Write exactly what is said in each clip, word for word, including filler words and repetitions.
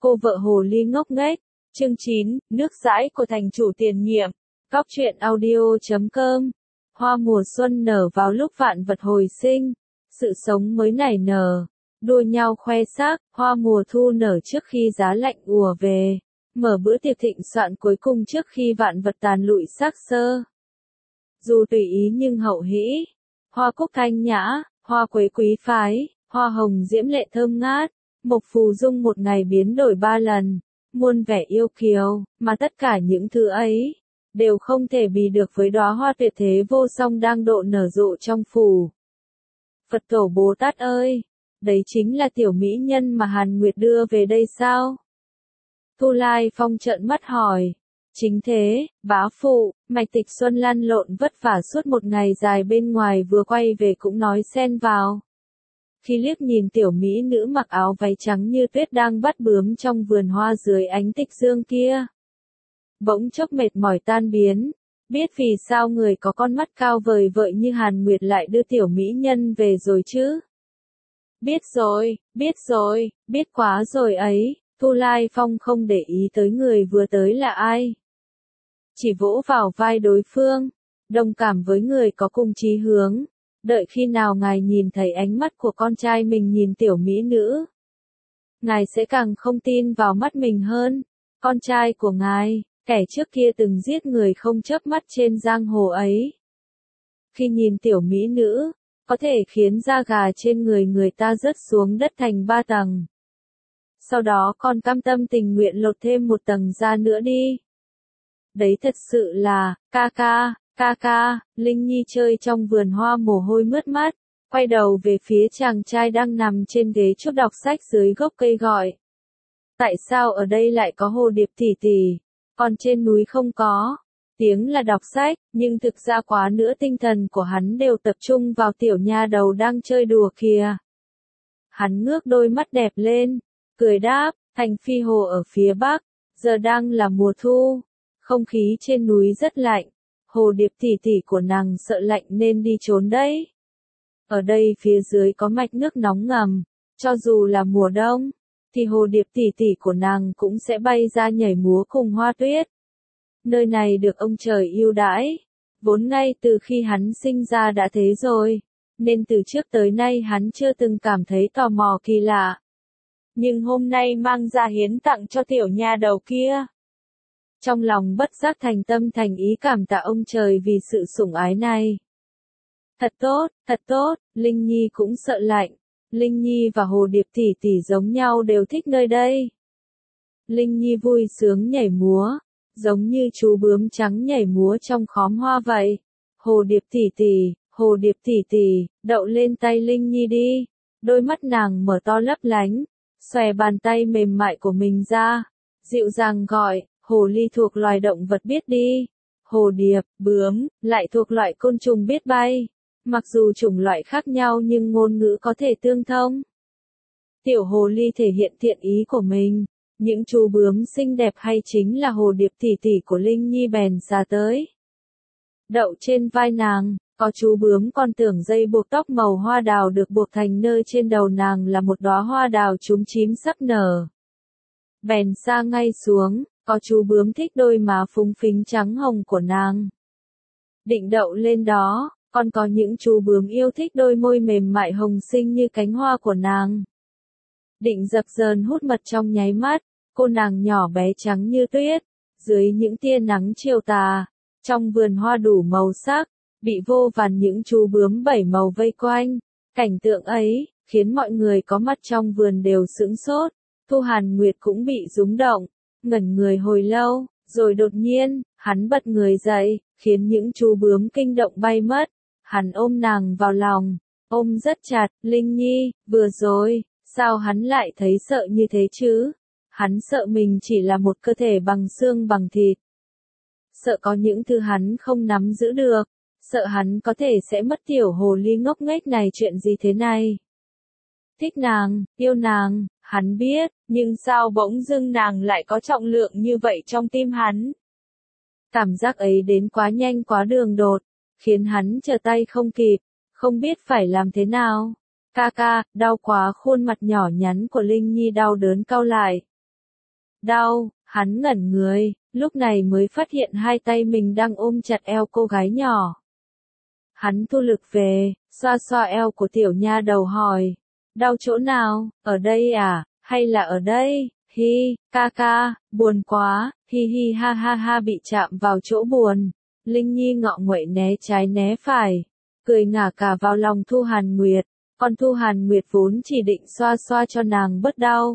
Cô vợ hồ ly ngốc nghếch. Chương chín, nước dãi của thành chủ tiền nhiệm. Góc truyện audio chấm com. Hoa mùa xuân nở vào lúc vạn vật hồi sinh. Sự sống mới nảy nở. Đua nhau khoe sắc, hoa mùa thu nở trước khi giá lạnh ùa về. Mở bữa tiệc thịnh soạn cuối cùng trước khi vạn vật tàn lụi xác xơ. Dù tùy ý nhưng hậu hĩ. Hoa cúc thanh nhã, hoa quế quý phái, hoa hồng diễm lệ thơm ngát. Mộc phù dung một ngày biến đổi ba lần, muôn vẻ yêu kiều, mà tất cả những thứ ấy đều không thể bì được với đóa hoa tuyệt thế vô song đang độ nở rộ trong phủ. Phật tổ Bồ Tát ơi, đấy chính là tiểu mỹ nhân mà Hàn Nguyệt đưa về đây sao? Thu Lai Phong trợn mắt hỏi. Chính thế, bá phụ, Mạch Tịch Xuân lăn lộn vất vả suốt một ngày dài bên ngoài vừa quay về cũng nói xen vào. Khi liếc nhìn tiểu mỹ nữ mặc áo váy trắng như tuyết đang bắt bướm trong vườn hoa dưới ánh tịch dương kia. Bỗng chốc mệt mỏi tan biến, biết vì sao người có con mắt cao vời vợi như Hàn Nguyệt lại đưa tiểu mỹ nhân về rồi chứ. Biết rồi, biết rồi, biết quá rồi ấy, Thu Lai Phong không để ý tới người vừa tới là ai. Chỉ vỗ vào vai đối phương, đồng cảm với người có cùng chí hướng. Đợi khi nào ngài nhìn thấy ánh mắt của con trai mình nhìn tiểu mỹ nữ, ngài sẽ càng không tin vào mắt mình hơn. Con trai của ngài, kẻ trước kia từng giết người không chớp mắt trên giang hồ ấy. Khi nhìn tiểu mỹ nữ, có thể khiến da gà trên người người ta rớt xuống đất thành ba tầng. Sau đó con cam tâm tình nguyện lột thêm một tầng da nữa đi. Đấy thật sự là, ca ca. Ca ca, Linh Nhi chơi trong vườn hoa mồ hôi mướt mắt, quay đầu về phía chàng trai đang nằm trên ghế trúc đọc sách dưới gốc cây gọi. Tại sao ở đây lại có hồ điệp tỷ tỷ, còn trên núi không có? Tiếng là đọc sách, nhưng thực ra quá nữa tinh thần của hắn đều tập trung vào tiểu nha đầu đang chơi đùa kìa. Hắn ngước đôi mắt đẹp lên, cười đáp, thành phi hồ ở phía bắc, giờ đang là mùa thu, không khí trên núi rất lạnh. Hồ điệp tỷ tỷ của nàng sợ lạnh nên đi trốn đấy. Ở đây phía dưới có mạch nước nóng ngầm, cho dù là mùa đông, thì hồ điệp tỷ tỷ của nàng cũng sẽ bay ra nhảy múa cùng hoa tuyết. Nơi này được ông trời yêu đãi, vốn ngay từ khi hắn sinh ra đã thế rồi, nên từ trước tới nay hắn chưa từng cảm thấy tò mò kỳ lạ. Nhưng hôm nay mang ra hiến tặng cho tiểu nha đầu kia. Trong lòng bất giác thành tâm thành ý cảm tạ ông trời vì sự sủng ái này. Thật tốt, thật tốt, Linh Nhi cũng sợ lạnh. Linh Nhi và hồ điệp tỷ tỷ giống nhau đều thích nơi đây. Linh Nhi vui sướng nhảy múa, giống như chú bướm trắng nhảy múa trong khóm hoa vậy. Hồ điệp tỷ tỷ, hồ điệp tỷ tỷ, đậu lên tay Linh Nhi đi. Đôi mắt nàng mở to lấp lánh, xòe bàn tay mềm mại của mình ra, dịu dàng gọi. Hồ ly thuộc loài động vật biết đi. Hồ điệp, bướm, lại thuộc loại côn trùng biết bay. Mặc dù chủng loại khác nhau nhưng ngôn ngữ có thể tương thông. Tiểu hồ ly thể hiện thiện ý của mình. Những chú bướm xinh đẹp hay chính là hồ điệp tỷ tỷ của Linh Nhi bèn xa tới. Đậu trên vai nàng, có chú bướm còn tưởng dây buộc tóc màu hoa đào được buộc thành nơ trên đầu nàng là một đóa hoa đào chúm chím sắp nở. Bèn xa ngay xuống. Có chú bướm thích đôi má phúng phính trắng hồng của nàng. Định đậu lên đó, còn có những chú bướm yêu thích đôi môi mềm mại hồng xinh như cánh hoa của nàng. Định dập dờn hút mật trong nháy mắt, cô nàng nhỏ bé trắng như tuyết, dưới những tia nắng chiều tà, trong vườn hoa đủ màu sắc, bị vô vàn những chú bướm bảy màu vây quanh. Cảnh tượng ấy, khiến mọi người có mặt trong vườn đều sững sốt, Thu Hàn Nguyệt cũng bị rúng động. Ngẩn người hồi lâu, rồi đột nhiên, hắn bật người dậy, khiến những chú bướm kinh động bay mất. Hắn ôm nàng vào lòng, ôm rất chặt. Linh Nhi, vừa rồi, sao hắn lại thấy sợ như thế chứ? Hắn sợ mình chỉ là một cơ thể bằng xương bằng thịt. Sợ có những thứ hắn không nắm giữ được, sợ hắn có thể sẽ mất tiểu hồ ly ngốc nghếch này. Chuyện gì thế này? Thích nàng, yêu nàng, hắn biết, nhưng sao bỗng dưng nàng lại có trọng lượng như vậy trong tim hắn? Cảm giác ấy đến quá nhanh quá đường đột, khiến hắn trở tay không kịp, không biết phải làm thế nào. Ca ca, đau quá. Khuôn mặt nhỏ nhắn của Linh Nhi đau đớn cau lại. Đau, hắn ngẩn người, lúc này mới phát hiện hai tay mình đang ôm chặt eo cô gái nhỏ. Hắn thu lực về, xoa xoa eo của tiểu nha đầu hỏi. Đau chỗ nào, ở đây à, hay là ở đây, hi, ca ca, buồn quá, hi hi ha ha ha bị chạm vào chỗ buồn. Linh Nhi ngọ nguậy né trái né phải, cười ngả cả vào lòng Thu Hàn Nguyệt, còn Thu Hàn Nguyệt vốn chỉ định xoa xoa cho nàng bớt đau.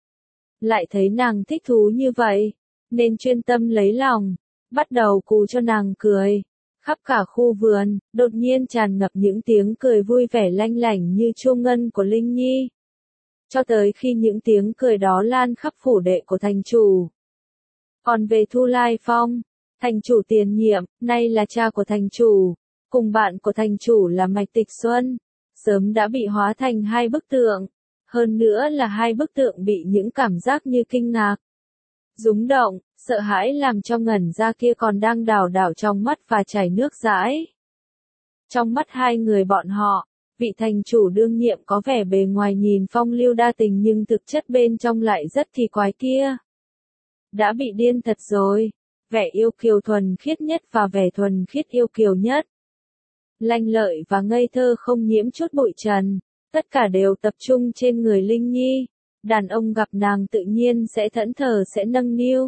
Lại thấy nàng thích thú như vậy, nên chuyên tâm lấy lòng, bắt đầu cù cho nàng cười. Khắp cả khu vườn, đột nhiên tràn ngập những tiếng cười vui vẻ lanh lảnh như chuông ngân của Linh Nhi. Cho tới khi những tiếng cười đó lan khắp phủ đệ của thành chủ. Còn về Thu Lai Phong, thành chủ tiền nhiệm, nay là cha của thành chủ, cùng bạn của thành chủ là Mạch Tịch Xuân, sớm đã bị hóa thành hai bức tượng, hơn nữa là hai bức tượng bị những cảm giác như kinh ngạc, rúng động, sợ hãi làm cho ngẩn ra kia còn đang đảo đảo trong mắt và chảy nước dãi. Trong mắt hai người bọn họ, vị thành chủ đương nhiệm có vẻ bề ngoài nhìn phong lưu đa tình nhưng thực chất bên trong lại rất kỳ quái kia. Đã bị điên thật rồi, vẻ yêu kiều thuần khiết nhất và vẻ thuần khiết yêu kiều nhất. Lanh lợi và ngây thơ không nhiễm chút bụi trần, tất cả đều tập trung trên người Linh Nhi. Đàn ông gặp nàng tự nhiên sẽ thẫn thờ sẽ nâng niu.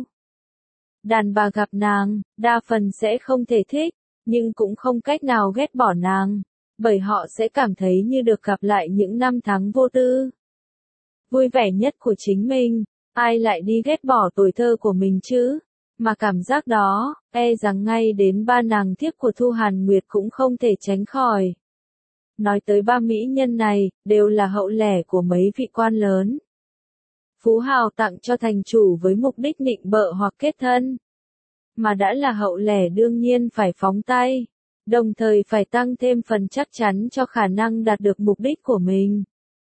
Đàn bà gặp nàng, đa phần sẽ không thể thích, nhưng cũng không cách nào ghét bỏ nàng, bởi họ sẽ cảm thấy như được gặp lại những năm tháng vô tư. Vui vẻ nhất của chính mình, ai lại đi ghét bỏ tuổi thơ của mình chứ? Mà cảm giác đó, e rằng ngay đến ba nàng thiếp của Thu Hàn Nguyệt cũng không thể tránh khỏi. Nói tới ba mỹ nhân này, đều là hậu lẻ của mấy vị quan lớn. Phú hào tặng cho thành chủ với mục đích nịnh bợ hoặc kết thân. Mà đã là hậu lẻ đương nhiên phải phóng tay, đồng thời phải tăng thêm phần chắc chắn cho khả năng đạt được mục đích của mình.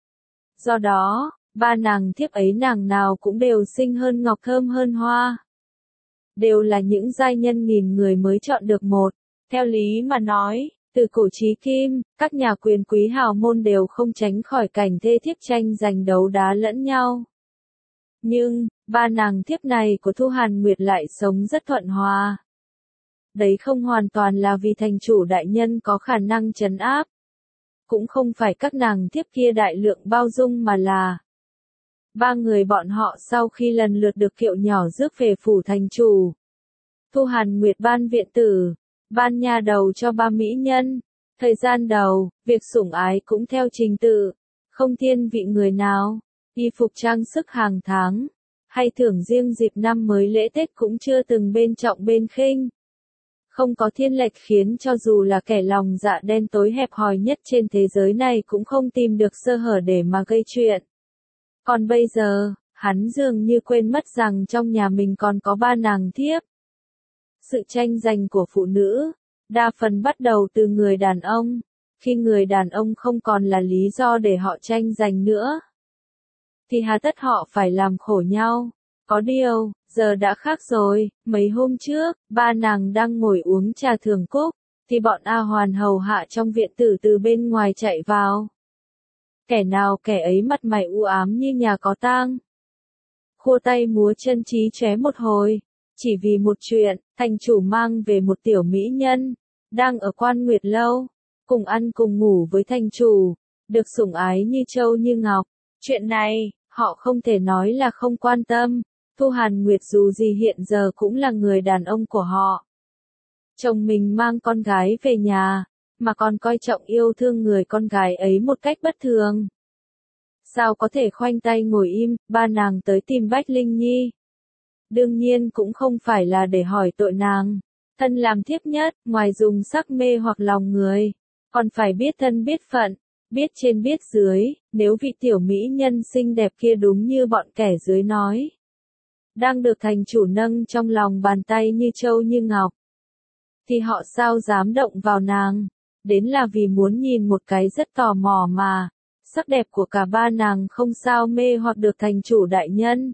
Do đó, ba nàng thiếp ấy nàng nào cũng đều xinh hơn ngọc thơm hơn hoa. Đều là những giai nhân nghìn người mới chọn được một. Theo lý mà nói, từ cổ chí kim, các nhà quyền quý hào môn đều không tránh khỏi cảnh thê thiếp tranh giành đấu đá lẫn nhau. Nhưng, ba nàng thiếp này của Thu Hàn Nguyệt lại sống rất thuận hòa. Đấy không hoàn toàn là vì thành chủ đại nhân có khả năng trấn áp. Cũng không phải các nàng thiếp kia đại lượng bao dung mà là ba người bọn họ sau khi lần lượt được kiệu nhỏ rước về phủ thành chủ. Thu Hàn Nguyệt ban viện tử, ban nha đầu cho ba mỹ nhân. Thời gian đầu, việc sủng ái cũng theo trình tự, không thiên vị người nào. Y phục trang sức hàng tháng, hay thưởng riêng dịp năm mới lễ Tết cũng chưa từng bên trọng bên khinh. Không có thiên lệch khiến cho dù là kẻ lòng dạ đen tối hẹp hòi nhất trên thế giới này cũng không tìm được sơ hở để mà gây chuyện. Còn bây giờ, hắn dường như quên mất rằng trong nhà mình còn có ba nàng thiếp. Sự tranh giành của phụ nữ, đa phần bắt đầu từ người đàn ông, khi người đàn ông không còn là lý do để họ tranh giành nữa. Thì hà tất họ phải làm khổ nhau. Có điều, giờ đã khác rồi, mấy hôm trước, ba nàng đang ngồi uống trà thưởng cúc, thì bọn A Hoàn hầu hạ trong viện tử từ bên ngoài chạy vào. Kẻ nào kẻ ấy mặt mày u ám như nhà có tang. Khua tay múa chân trí chóe một hồi, chỉ vì một chuyện, thành chủ mang về một tiểu mỹ nhân, đang ở Quan Nguyệt Lâu, cùng ăn cùng ngủ với thành chủ, được sủng ái như châu như ngọc. Chuyện này, họ không thể nói là không quan tâm. Thu Hàn Nguyệt dù gì hiện giờ cũng là người đàn ông của họ. Chồng mình mang con gái về nhà, mà còn coi trọng yêu thương người con gái ấy một cách bất thường. Sao có thể khoanh tay ngồi im, ba nàng tới tìm Bách Linh Nhi. Đương nhiên cũng không phải là để hỏi tội nàng. Thân làm thiếp nhất, ngoài dùng sắc mê hoặc lòng người, còn phải biết thân biết phận, biết trên biết dưới, nếu vị tiểu mỹ nhân xinh đẹp kia đúng như bọn kẻ dưới nói. Đang được thành chủ nâng trong lòng bàn tay như châu như ngọc. Thì họ sao dám động vào nàng, đến là vì muốn nhìn một cái rất tò mò mà, sắc đẹp của cả ba nàng không sao mê hoặc được thành chủ đại nhân.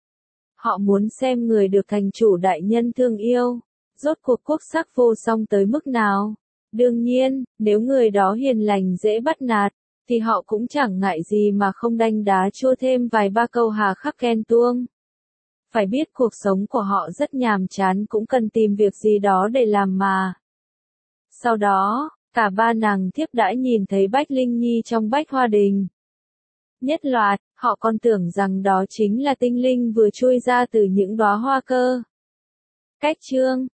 Họ muốn xem người được thành chủ đại nhân thương yêu, rốt cuộc quốc sắc vô song tới mức nào. Đương nhiên, nếu người đó hiền lành dễ bắt nạt, thì họ cũng chẳng ngại gì mà không đanh đá chua thêm vài ba câu hà khắc ghen tuông. Phải biết cuộc sống của họ rất nhàm chán cũng cần tìm việc gì đó để làm mà. Sau đó, cả ba nàng thiếp đã nhìn thấy Bách Linh Nhi trong Bách Hoa Đình. Nhất loạt, họ còn tưởng rằng đó chính là tinh linh vừa chui ra từ những đóa hoa cơ. Cách chương